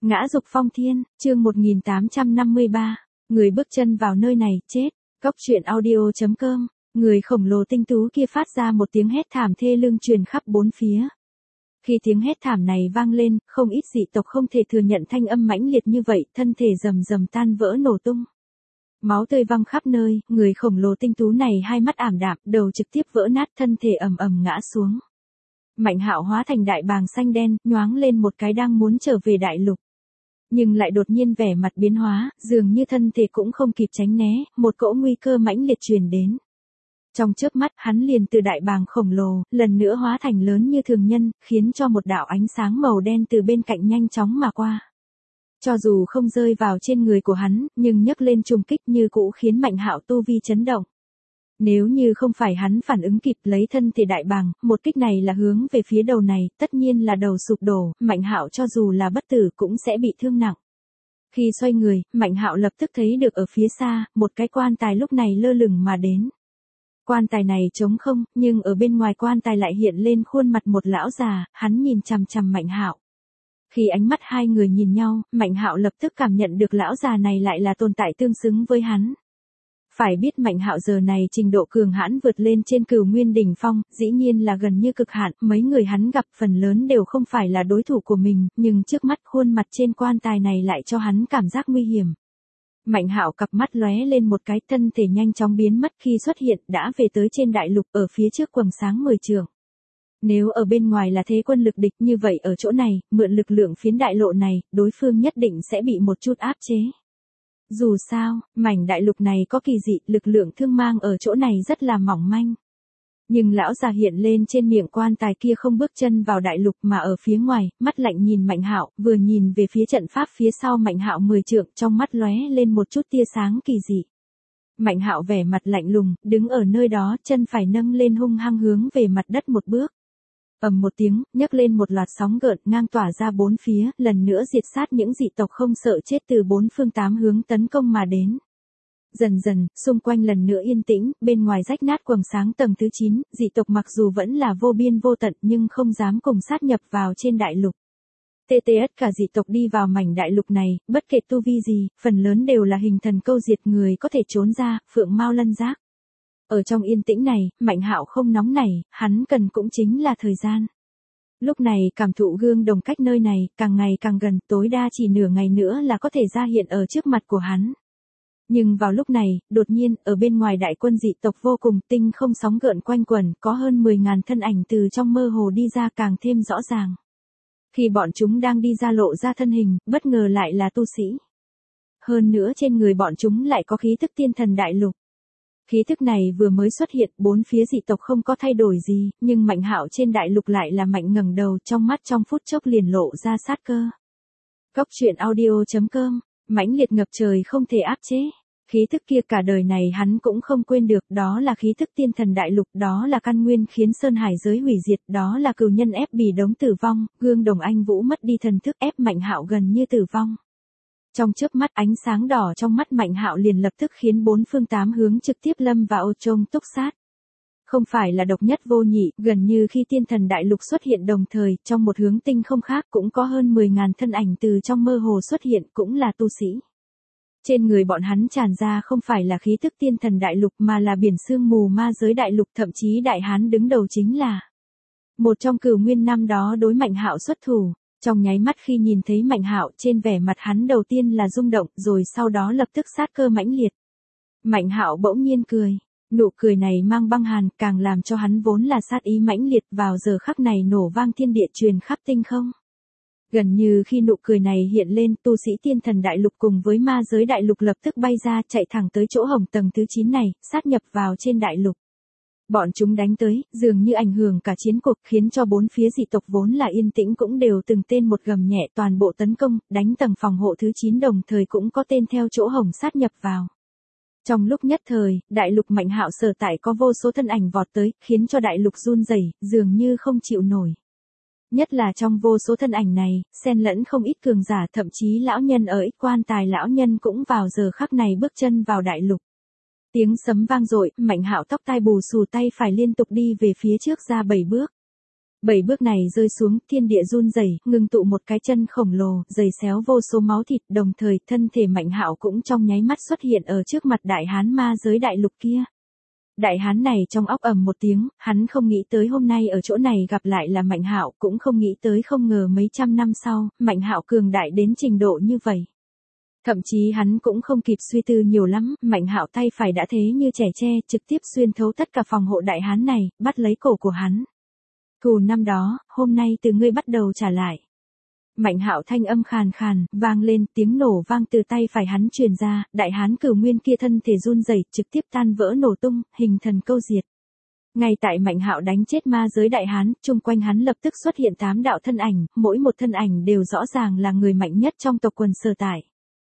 Ngã dục phong thiên, chương 1853, người bước chân vào nơi này, chết. Cóc truyện audio.com, người khổng lồ tinh tú kia phát ra một tiếng hét thảm thê lương truyền khắp bốn phía. Khi tiếng hét thảm này vang lên, không ít dị tộc không thể thừa nhận thanh âm mãnh liệt như vậy, thân thể rầm rầm tan vỡ nổ tung. Máu tươi văng khắp nơi, người khổng lồ tinh tú này hai mắt ảm đạm, đầu trực tiếp vỡ nát, thân thể ầm ầm ngã xuống. Mạnh Hạo hóa thành đại bàng xanh đen, nhoáng lên một cái đang muốn trở về đại lục. Nhưng lại đột nhiên vẻ mặt biến hóa, dường như thân thể cũng không kịp tránh né, một cỗ nguy cơ mãnh liệt truyền đến. Trong chớp mắt, hắn liền từ đại bàng khổng lồ, lần nữa hóa thành lớn như thường nhân, khiến cho một đạo ánh sáng màu đen từ bên cạnh nhanh chóng mà qua. Cho dù không rơi vào trên người của hắn, nhưng nhấc lên trùng kích như cũ khiến Mạnh Hạo tu vi chấn động. Nếu như không phải hắn phản ứng kịp lấy thân thể đại bàng, một kích này là hướng về phía đầu này, tất nhiên là đầu sụp đổ, Mạnh Hạo cho dù là bất tử cũng sẽ bị thương nặng. Khi xoay người, Mạnh Hạo lập tức thấy được ở phía xa, một cái quan tài lúc này lơ lửng mà đến. Quan tài này trống không, nhưng ở bên ngoài quan tài lại hiện lên khuôn mặt một lão già, hắn nhìn chằm chằm Mạnh Hạo. Khi ánh mắt hai người nhìn nhau, Mạnh Hạo lập tức cảm nhận được lão già này lại là tồn tại tương xứng với hắn. Phải biết Mạnh Hạo giờ này trình độ cường hãn vượt lên trên Cửu Nguyên đỉnh phong, dĩ nhiên là gần như cực hạn, mấy người hắn gặp phần lớn đều không phải là đối thủ của mình, nhưng trước mắt khuôn mặt trên quan tài này lại cho hắn cảm giác nguy hiểm. Mạnh Hạo cặp mắt lóe lên một cái, thân thể nhanh chóng biến mất, khi xuất hiện đã về tới trên đại lục, ở phía trước quầng sáng 10 trượng. Nếu ở bên ngoài là thế quân lực địch, như vậy ở chỗ này, mượn lực lượng phiến đại lộ này, đối phương nhất định sẽ bị một chút áp chế. Dù sao, mảnh đại lục này có kỳ dị, lực lượng thương mang ở chỗ này rất là mỏng manh. Nhưng lão già hiện lên trên miệng quan tài kia không bước chân vào đại lục mà ở phía ngoài, mắt lạnh nhìn Mạnh Hạo, vừa nhìn về phía trận pháp phía sau Mạnh Hạo 10 trượng, trong mắt lóe lên một chút tia sáng kỳ dị. Mạnh Hạo vẻ mặt lạnh lùng, đứng ở nơi đó, chân phải nâng lên hung hăng hướng về mặt đất một bước. Ầm một tiếng, nhấc lên một loạt sóng gợn ngang tỏa ra bốn phía, lần nữa diệt sát những dị tộc không sợ chết từ bốn phương tám hướng tấn công mà đến. Dần dần, xung quanh lần nữa yên tĩnh, bên ngoài rách nát quầng sáng tầng thứ 9, dị tộc mặc dù vẫn là vô biên vô tận nhưng không dám cùng sát nhập vào trên đại lục. TTS cả dị tộc đi vào mảnh đại lục này, bất kể tu vi gì, phần lớn đều là hình thần câu diệt, người có thể trốn ra, phượng mao lân giác. Ở trong yên tĩnh này, Mạnh Hạo không nóng nảy, hắn cần cũng chính là thời gian. Lúc này cảm thụ gương đồng cách nơi này, càng ngày càng gần, tối đa chỉ nửa ngày nữa là có thể ra hiện ở trước mặt của hắn. Nhưng vào lúc này, đột nhiên, ở bên ngoài đại quân dị tộc vô cùng tinh không sóng gợn quanh quẩn, có hơn 10.000 thân ảnh từ trong mơ hồ đi ra càng thêm rõ ràng. Khi bọn chúng đang đi ra lộ ra thân hình, bất ngờ lại là tu sĩ. Hơn nữa trên người bọn chúng lại có khí thức tiên thần đại lục. Khí thức này vừa mới xuất hiện, bốn phía dị tộc không có thay đổi gì, nhưng Mạnh Hạo trên đại lục lại là mạnh ngẩng đầu, trong mắt trong phút chốc liền lộ ra sát cơ. Cóc truyện audio.com, mãnh liệt ngập trời không thể áp chế. Khí thức kia cả đời này hắn cũng không quên được, đó là khí thức tiên thần đại lục, đó là căn nguyên khiến sơn hải giới hủy diệt, đó là cừu nhân ép bì đống tử vong, gương đồng anh vũ mất đi thần thức ép Mạnh Hạo gần như tử vong. Trong chớp mắt, ánh sáng đỏ trong mắt Mạnh Hạo liền lập tức khiến bốn phương tám hướng trực tiếp lâm vào chông túc sát. Không phải là độc nhất vô nhị, gần như khi tiên thần đại lục xuất hiện đồng thời, trong một hướng tinh không khác cũng có hơn 10.000 thân ảnh từ trong mơ hồ xuất hiện, cũng là tu sĩ. Trên người bọn hắn tràn ra không phải là khí thức tiên thần đại lục mà là biển sương mù ma giới đại lục, thậm chí đại hán đứng đầu chính là một trong Cửu Nguyên năm đó đối Mạnh Hạo xuất thủ. Trong nháy mắt khi nhìn thấy Mạnh Hạo, trên vẻ mặt hắn đầu tiên là rung động, rồi sau đó lập tức sát cơ mãnh liệt. Mạnh Hạo bỗng nhiên cười, nụ cười này mang băng hàn, càng làm cho hắn vốn là sát ý mãnh liệt vào giờ khắc này nổ vang thiên địa truyền khắp tinh không. Gần như khi nụ cười này hiện lên, tu sĩ tiên thần đại lục cùng với ma giới đại lục lập tức bay ra, chạy thẳng tới chỗ hồng tầng thứ 9 này, sát nhập vào trên đại lục. Bọn chúng đánh tới, dường như ảnh hưởng cả chiến cuộc, khiến cho bốn phía dị tộc vốn là yên tĩnh cũng đều từng tên một gầm nhẹ toàn bộ tấn công, đánh tầng phòng hộ thứ 9 đồng thời cũng có tên theo chỗ hồng sát nhập vào. Trong lúc nhất thời, đại lục Mạnh Hạo sở tại có vô số thân ảnh vọt tới, khiến cho đại lục run rẩy, dường như không chịu nổi. Nhất là trong vô số thân ảnh này, xen lẫn không ít cường giả, thậm chí lão nhân ở Ích Quan Tài lão nhân cũng vào giờ khắc này bước chân vào đại lục. Tiếng sấm vang dội, Mạnh Hạo tóc tai bù xù, tay phải liên tục đi về phía trước ra 7 bước. 7 bước này rơi xuống, thiên địa run rẩy, ngưng tụ một cái chân khổng lồ, dày xéo vô số máu thịt, đồng thời thân thể Mạnh Hạo cũng trong nháy mắt xuất hiện ở trước mặt đại hán ma giới đại lục kia. Đại hán này trong óc ầm một tiếng, hắn không nghĩ tới hôm nay ở chỗ này gặp lại là Mạnh Hạo, cũng không nghĩ tới không ngờ mấy trăm năm sau, Mạnh Hạo cường đại đến trình độ như vậy. Thậm chí hắn cũng không kịp suy tư nhiều lắm, Mạnh Hạo tay phải đã thế như trẻ tre, trực tiếp xuyên thấu tất cả phòng hộ đại hán này, bắt lấy cổ của hắn. Thù năm đó, hôm nay từ ngươi bắt đầu trả lại. Mạnh Hạo thanh âm khàn khàn, vang lên, tiếng nổ vang từ tay phải hắn truyền ra, đại hán Cửu Nguyên kia thân thể run rẩy, trực tiếp tan vỡ nổ tung, hình thần câu diệt. Ngay tại Mạnh Hạo đánh chết ma giới đại hán, chung quanh hắn lập tức xuất hiện 8 đạo thân ảnh, mỗi một thân ảnh đều rõ ràng là người mạnh nhất trong tộc quần Sở Tại.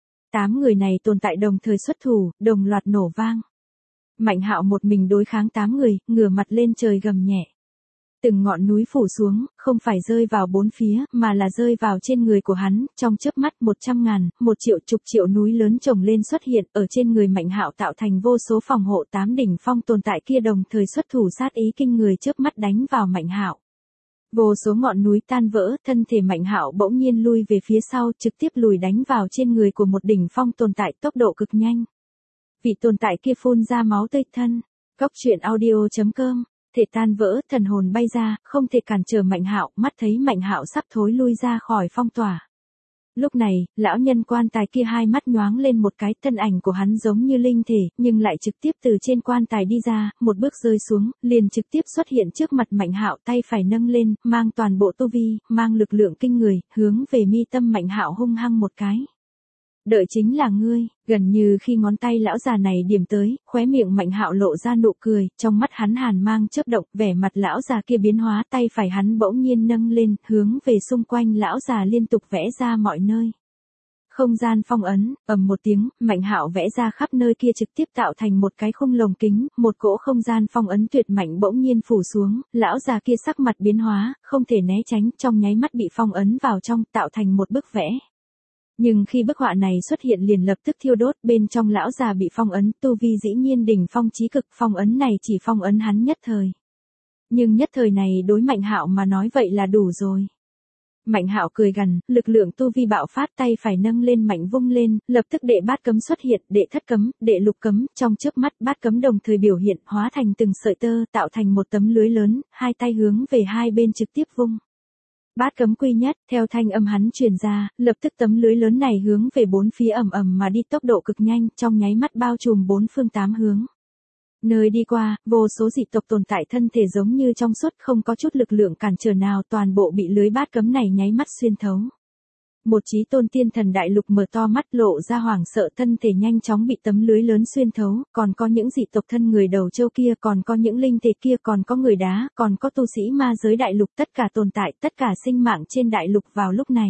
8 người này tồn tại đồng thời xuất thủ, đồng loạt nổ vang. Mạnh Hạo một mình đối kháng 8 người, ngửa mặt lên trời gầm nhẹ. Từng ngọn núi phủ xuống, không phải rơi vào bốn phía, mà là rơi vào trên người của hắn, trong chớp mắt 100.000, 1 triệu chục triệu núi lớn chồng lên xuất hiện, ở trên người Mạnh Hạo tạo thành vô số phòng hộ 8 đỉnh phong tồn tại kia đồng thời xuất thủ sát ý kinh người chớp mắt đánh vào Mạnh Hạo. Vô số ngọn núi tan vỡ, thân thể Mạnh Hạo bỗng nhiên lui về phía sau, trực tiếp lùi đánh vào trên người của một đỉnh phong tồn tại tốc độ cực nhanh. Vị tồn tại kia phun ra máu tươi thân. Góc truyện audio.com. Thể tan vỡ, thần hồn bay ra, không thể cản trở Mạnh Hạo, mắt thấy Mạnh Hạo sắp thối lui ra khỏi phong tỏa. Lúc này, lão nhân quan tài kia hai mắt nhoáng lên một cái, thân ảnh của hắn giống như linh thể, nhưng lại trực tiếp từ trên quan tài đi ra, một bước rơi xuống, liền trực tiếp xuất hiện trước mặt Mạnh Hạo, tay phải nâng lên, mang toàn bộ tu vi, mang lực lượng kinh người, hướng về mi tâm Mạnh Hạo hung hăng một cái. Đợi chính là ngươi, gần như khi ngón tay lão già này điểm tới, khóe miệng Mạnh Hạo lộ ra nụ cười, trong mắt hắn hàn mang chớp động, vẻ mặt lão già kia biến hóa, tay phải hắn bỗng nhiên nâng lên, hướng về xung quanh lão già liên tục vẽ ra mọi nơi. Không gian phong ấn, ầm một tiếng, Mạnh Hạo vẽ ra khắp nơi kia trực tiếp tạo thành một cái khung lồng kính, một cỗ không gian phong ấn tuyệt mạnh bỗng nhiên phủ xuống, lão già kia sắc mặt biến hóa, không thể né tránh, trong nháy mắt bị phong ấn vào trong, tạo thành một bức vẽ. Nhưng khi bức họa này xuất hiện liền lập tức thiêu đốt, bên trong lão già bị phong ấn, tu vi dĩ nhiên đỉnh phong chí cực, phong ấn này chỉ phong ấn hắn nhất thời. Nhưng nhất thời này đối Mạnh Hạo mà nói vậy là đủ rồi. Mạnh Hạo cười gằn, lực lượng tu vi bạo phát, tay phải nâng lên mạnh vung lên, lập tức đệ bát cấm xuất hiện, đệ thất cấm, đệ lục cấm, trong chớp mắt bát cấm đồng thời biểu hiện, hóa thành từng sợi tơ, tạo thành một tấm lưới lớn, hai tay hướng về hai bên trực tiếp vung. Bát cấm quy nhất, theo thanh âm hắn truyền ra, lập tức tấm lưới lớn này hướng về bốn phía ầm ầm mà đi, tốc độ cực nhanh, trong nháy mắt bao trùm bốn phương tám hướng. Nơi đi qua, vô số dị tộc tồn tại thân thể giống như trong suốt, không có chút lực lượng cản trở nào, toàn bộ bị lưới bát cấm này nháy mắt xuyên thấu. Một chí tôn tiên thần đại lục mở to mắt, lộ ra hoảng sợ, thân thể nhanh chóng bị tấm lưới lớn xuyên thấu, còn có những dị tộc thân người đầu trâu kia, còn có những linh thể kia, còn có người đá, còn có tu sĩ ma giới đại lục, tất cả tồn tại, tất cả sinh mạng trên đại lục vào lúc này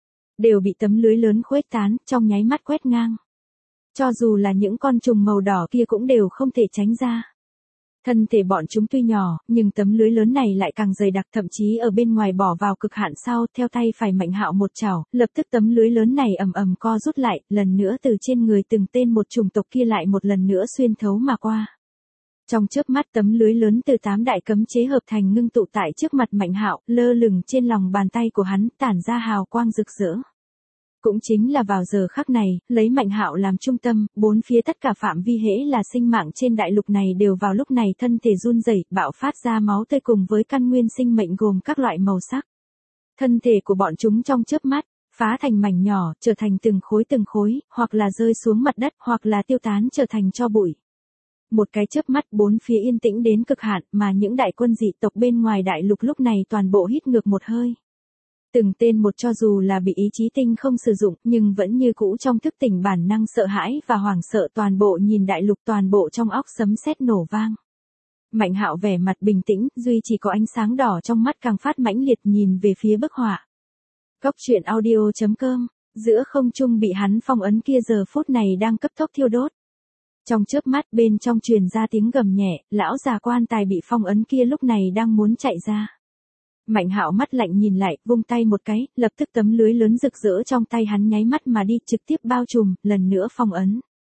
đều bị tấm lưới lớn khuếch tán, trong nháy mắt quét ngang. Cho dù là những con trùng màu đỏ kia cũng đều không thể tránh ra. Thân thể bọn chúng tuy nhỏ, nhưng tấm lưới lớn này lại càng dày đặc, thậm chí ở bên ngoài bỏ vào cực hạn sau, theo tay phải Mạnh Hạo một chảo, lập tức tấm lưới lớn này ầm ầm co rút lại, lần nữa từ trên người từng tên một chủng tộc kia lại một lần nữa xuyên thấu mà qua. Trong chớp mắt tấm lưới lớn từ 8 đại cấm chế hợp thành ngưng tụ tại trước mặt Mạnh Hạo, lơ lửng trên lòng bàn tay của hắn, tản ra hào quang rực rỡ. Cũng chính là vào giờ khắc này, lấy Mạnh Hạo làm trung tâm, bốn phía tất cả phạm vi hễ là sinh mạng trên đại lục này đều vào lúc này thân thể run rẩy, bạo phát ra máu tươi cùng với căn nguyên sinh mệnh gồm các loại màu sắc. Thân thể của bọn chúng trong chớp mắt, phá thành mảnh nhỏ, trở thành từng khối, hoặc là rơi xuống mặt đất, hoặc là tiêu tán trở thành tro bụi. Một cái chớp mắt bốn phía yên tĩnh đến cực hạn, mà những đại quân dị tộc bên ngoài đại lục lúc này toàn bộ hít ngược một hơi. Từng tên một, cho dù là bị ý chí tinh không sử dụng, nhưng vẫn như cũ trong thức tỉnh bản năng sợ hãi và hoảng sợ, toàn bộ nhìn đại lục, toàn bộ trong óc sấm sét nổ vang. Mạnh Hạo vẻ mặt bình tĩnh, duy chỉ có ánh sáng đỏ trong mắt càng phát mãnh liệt, nhìn về phía bức họa. Góc truyện audio.com, giữa không trung bị hắn phong ấn kia giờ phút này đang cấp tốc thiêu đốt. Trong chớp mắt bên trong truyền ra tiếng gầm nhẹ, lão già quan tài bị phong ấn kia lúc này đang muốn chạy ra. Mạnh Hạo mắt lạnh nhìn lại, vung tay một cái, lập tức tấm lưới lớn rực rỡ trong tay hắn nháy mắt mà đi, trực tiếp bao trùm, lần nữa phong ấn.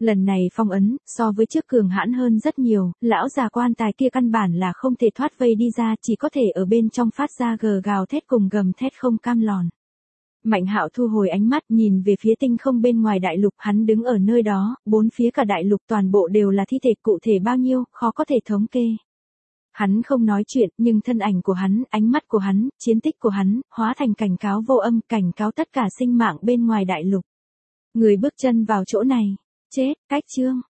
Lần này phong ấn, so với trước cường hãn hơn rất nhiều, lão già quan tài kia căn bản là không thể thoát vây đi ra, chỉ có thể ở bên trong phát ra gào thét cùng gầm thét không cam lòn. Mạnh Hạo thu hồi ánh mắt nhìn về phía tinh không bên ngoài đại lục, hắn đứng ở nơi đó, bốn phía cả đại lục toàn bộ đều là thi thể, cụ thể bao nhiêu, khó có thể thống kê. Hắn không nói chuyện, nhưng thân ảnh của hắn, ánh mắt của hắn, chiến tích của hắn, hóa thành cảnh cáo vô âm, cảnh cáo tất cả sinh mạng bên ngoài đại lục. Người bước chân vào chỗ này, chết, cách chương.